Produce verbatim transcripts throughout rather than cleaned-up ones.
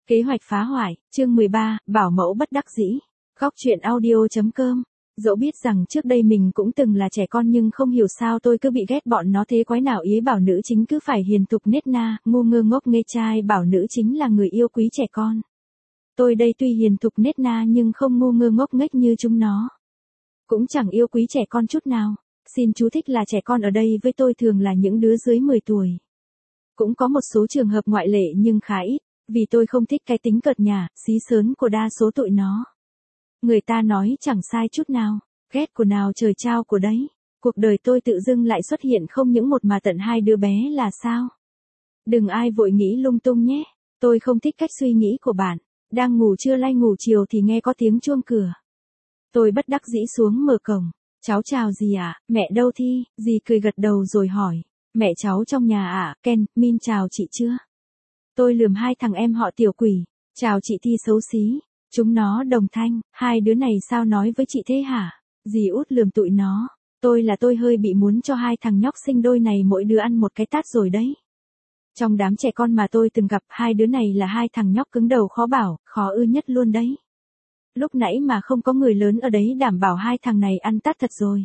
Kế hoạch phá hoại, chương mười ba, bảo mẫu bất đắc dĩ. Góc truyện audio chấm com. Dẫu biết rằng trước đây mình cũng từng là trẻ con nhưng không hiểu sao tôi cứ bị ghét bọn nó thế quái nào ý bảo nữ chính cứ phải hiền thục nết na, ngu ngơ ngốc nghê trai bảo nữ chính là người yêu quý trẻ con. Tôi đây tuy hiền thục nết na nhưng không ngu ngơ ngốc nghếch như chúng nó. Cũng chẳng yêu quý trẻ con chút nào. Xin chú thích là trẻ con ở đây với tôi thường là những đứa dưới mười tuổi. Cũng có một số trường hợp ngoại lệ nhưng khá ít. Vì tôi không thích cái tính cợt nhả, xí sớn của đa số tụi nó. Người ta nói chẳng sai chút nào, ghét của nào trời trao của đấy. Cuộc đời tôi tự dưng lại xuất hiện không những một mà tận hai đứa bé là sao? Đừng ai vội nghĩ lung tung nhé, tôi không thích cách suy nghĩ của bạn. Đang ngủ trưa lay ngủ chiều thì nghe có tiếng chuông cửa. Tôi bất đắc dĩ xuống mở cổng. Cháu chào dì ạ, à? Mẹ đâu Thi? Dì cười gật đầu rồi hỏi. Mẹ cháu trong nhà ạ, à? Ken, Min chào chị chưa? Tôi lườm hai thằng em họ tiểu quỷ. Chào chị Thi xấu xí. Chúng nó đồng thanh. Hai đứa này sao nói với chị thế hả? Dì út lườm tụi nó. Tôi là tôi hơi bị muốn cho hai thằng nhóc sinh đôi này mỗi đứa ăn một cái tát rồi đấy. Trong đám trẻ con mà tôi từng gặp hai đứa này là hai thằng nhóc cứng đầu khó bảo, khó ưa nhất luôn đấy. Lúc nãy mà không có người lớn ở đấy đảm bảo hai thằng này ăn tát thật rồi.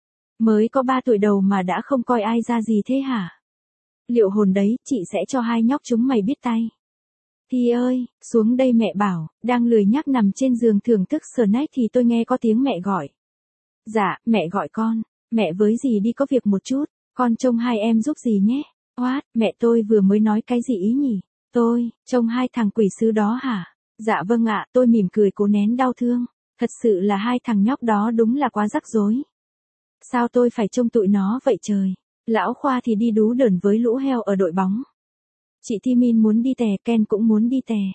Mới có ba tuổi đầu mà đã không coi ai ra gì thế hả? Liệu hồn đấy, chị sẽ cho hai nhóc chúng mày biết tay. Thi ơi, xuống đây mẹ bảo, đang lười nhác nằm trên giường thưởng thức snack thì tôi nghe có tiếng mẹ gọi. Dạ, mẹ gọi con, mẹ với dì đi có việc một chút, con trông hai em giúp dì nhé. What, mẹ tôi vừa mới nói cái gì ý nhỉ? Tôi, trông hai thằng quỷ sứ đó hả? Dạ vâng ạ, tôi mỉm cười cố nén đau thương. Thật sự là hai thằng nhóc đó đúng là quá rắc rối. Sao tôi phải trông tụi nó vậy trời? Lão Khoa thì đi đú đởn với lũ heo ở đội bóng. Chị Thi Min muốn đi tè, Ken cũng muốn đi tè.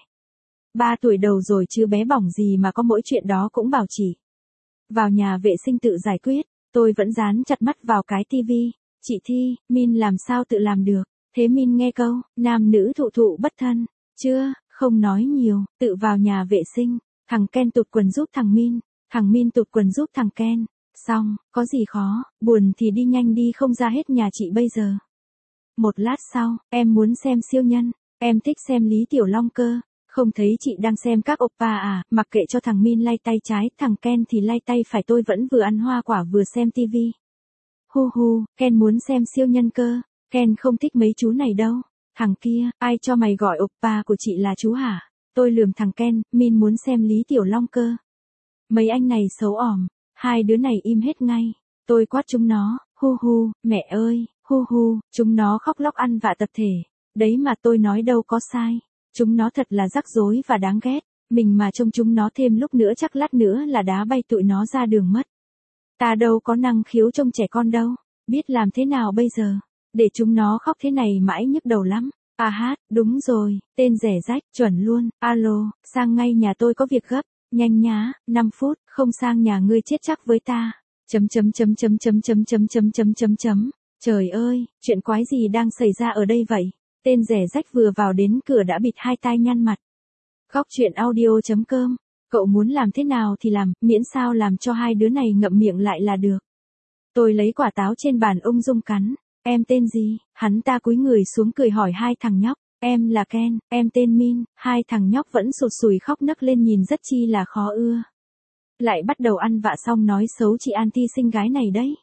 Ba tuổi đầu rồi chứ bé bỏng gì mà có mỗi chuyện đó cũng bảo chị. Vào nhà vệ sinh tự giải quyết, tôi vẫn dán chặt mắt vào cái tivi. Chị Thi, Min làm sao tự làm được? Thế Min nghe câu, nam nữ thụ thụ bất thân. Chưa, không nói nhiều, tự vào nhà vệ sinh. Thằng Ken tụt quần giúp thằng Min, thằng Min tụt quần giúp thằng Ken. Xong, có gì khó, buồn thì đi nhanh đi không ra hết nhà chị bây giờ. Một lát sau, em muốn xem siêu nhân, em thích xem Lý Tiểu Long cơ, không thấy chị đang xem các oppa à, mặc kệ cho thằng Min lay tay trái, thằng Ken thì lay tay phải tôi vẫn vừa ăn hoa quả vừa xem tivi. Hu hu, Ken muốn xem siêu nhân cơ, Ken không thích mấy chú này đâu, thằng kia, ai cho mày gọi oppa của chị là chú hả? Tôi lườm thằng Ken, Min muốn xem Lý Tiểu Long cơ. Mấy anh này xấu ỏm. Hai đứa này im hết ngay. Tôi quát chúng nó, hu hu, mẹ ơi, hu hu, chúng nó khóc lóc ăn vạ tập thể. Đấy mà tôi nói đâu có sai. Chúng nó thật là rắc rối và đáng ghét. Mình mà trông chúng nó thêm lúc nữa chắc lát nữa là đá bay tụi nó ra đường mất. Ta đâu có năng khiếu trông trẻ con đâu. Biết làm thế nào bây giờ? Để chúng nó khóc thế này mãi nhức đầu lắm. À hát, đúng rồi, tên rẻ rách, chuẩn luôn. Alo, sang ngay nhà tôi có việc gấp. Nhanh nhá, năm phút, không sang nhà ngươi chết chắc với ta. Chấm chấm chấm chấm chấm chấm chấm chấm chấm chấm chấm. Trời ơi, chuyện quái gì đang xảy ra ở đây vậy? Tên rẻ rách vừa vào đến cửa đã bịt hai tai nhăn mặt. Góc truyện audio chấm com. Cậu muốn làm thế nào thì làm, miễn sao làm cho hai đứa này ngậm miệng lại là được. Tôi lấy quả táo trên bàn ung dung cắn. Em tên gì? Hắn ta cúi người xuống cười hỏi hai thằng nhóc. Em là Ken, em tên Min, hai thằng nhóc vẫn sụt sùi khóc nấc lên nhìn rất chi là khó ưa. Lại bắt đầu ăn vạ xong nói xấu chị anti xinh gái này đấy.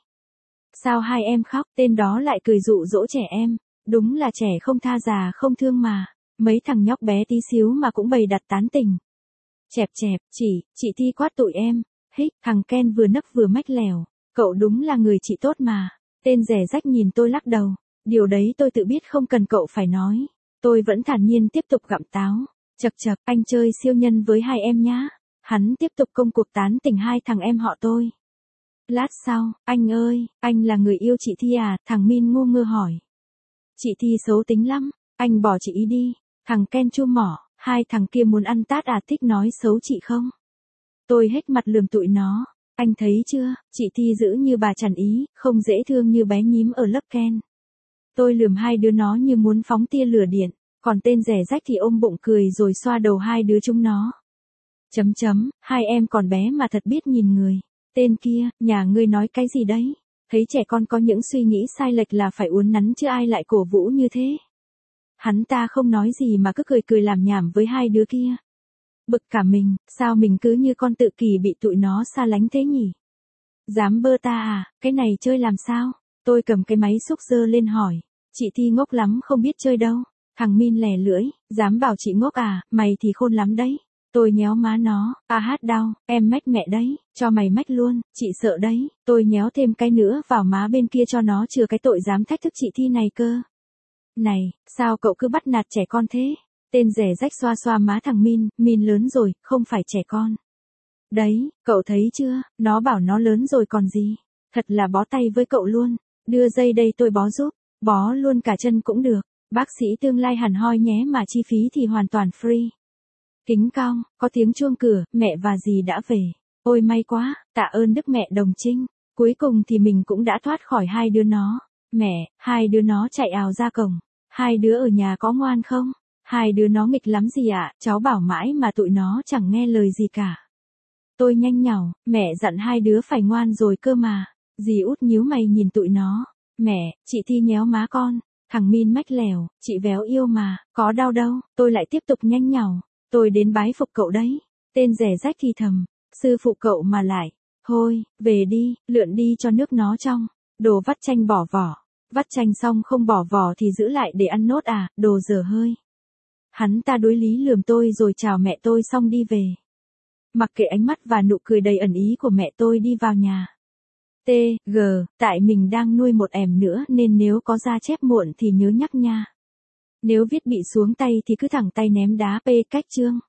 Sao hai em khóc, tên đó lại cười dụ dỗ trẻ em, đúng là trẻ không tha già không thương mà. Mấy thằng nhóc bé tí xíu mà cũng bày đặt tán tình. Chẹp chẹp, chị, chị Thi quát tụi em, hích, thằng Ken vừa nấc vừa mách lèo, cậu đúng là người chị tốt mà. Tên rẻ rách nhìn tôi lắc đầu, điều đấy tôi tự biết không cần cậu phải nói. Tôi vẫn thản nhiên tiếp tục gặm táo. Chật chật, anh chơi siêu nhân với hai em nhá. Hắn tiếp tục công cuộc tán tỉnh hai thằng em họ tôi. Lát sau, anh ơi, anh là người yêu chị Thi à? Thằng Min ngu ngơ hỏi. Chị Thi xấu tính lắm, anh bỏ chị ý đi. Thằng Ken chu mỏ, hai thằng kia muốn ăn tát à, thích nói xấu chị không? Tôi hết mặt lườm tụi nó. Anh thấy chưa, chị Thi dữ như bà chằn ý, không dễ thương như bé nhím ở lớp Ken. Tôi lườm hai đứa nó như muốn phóng tia lửa điện, còn tên rẻ rách thì ôm bụng cười rồi xoa đầu hai đứa chúng nó. Chấm chấm, hai em còn bé mà thật biết nhìn người. Tên kia, nhà ngươi nói cái gì đấy? Thấy trẻ con có những suy nghĩ sai lệch là phải uốn nắn chứ ai lại cổ vũ như thế. Hắn ta không nói gì mà cứ cười cười làm nhảm với hai đứa kia. Bực cả mình, sao mình cứ như con tự kỷ bị tụi nó xa lánh thế nhỉ? Dám bơ ta à, cái này chơi làm sao? Tôi cầm cái máy xúc giơ lên hỏi. Chị Thi ngốc lắm không biết chơi đâu. Thằng Min lè lưỡi, dám bảo chị ngốc à, mày thì khôn lắm đấy. Tôi nhéo má nó, à hát đau, em mách mẹ đấy, cho mày mách luôn, chị sợ đấy. Tôi nhéo thêm cái nữa vào má bên kia cho nó chừa cái tội dám thách thức chị Thi này cơ. Này, sao cậu cứ bắt nạt trẻ con thế? Tên rẻ rách xoa xoa má thằng Min, Min lớn rồi, không phải trẻ con. Đấy, cậu thấy chưa, nó bảo nó lớn rồi còn gì. Thật là bó tay với cậu luôn. Đưa dây đây tôi bó giúp, bó luôn cả chân cũng được. Bác sĩ tương lai hẳn hoi nhé mà chi phí thì hoàn toàn free. Kính cong, có tiếng chuông cửa, mẹ và dì đã về. Ôi may quá, tạ ơn đức mẹ đồng trinh. Cuối cùng thì mình cũng đã thoát khỏi hai đứa nó. Mẹ, hai đứa nó chạy ào ra cổng. Hai đứa ở nhà có ngoan không? Hai đứa nó nghịch lắm gì ạ, cháu bảo mãi mà tụi nó chẳng nghe lời gì cả. Tôi nhanh nhảu, mẹ dặn hai đứa phải ngoan rồi cơ mà. Dì út nhíu mày nhìn tụi nó. Mẹ, chị Thi nhéo má con. Thằng Min mách lèo, chị véo yêu mà, có đau đâu, tôi lại tiếp tục nhanh nhảu. Tôi đến bái phục cậu đấy. Tên rẻ rách thì thầm, sư phụ cậu mà lại. Thôi, về đi, lượn đi cho nước nó trong. Đồ vắt chanh bỏ vỏ. Vắt chanh xong không bỏ vỏ thì giữ lại để ăn nốt à, đồ dở hơi. Hắn ta đối lý lườm tôi rồi chào mẹ tôi xong đi về. Mặc kệ ánh mắt và nụ cười đầy ẩn ý của mẹ tôi đi vào nhà. T, G, tại mình đang nuôi một em nữa nên nếu có ra chép muộn thì nhớ nhắc nha. Nếu viết bị xuống tay thì cứ thẳng tay ném đá P cách chương.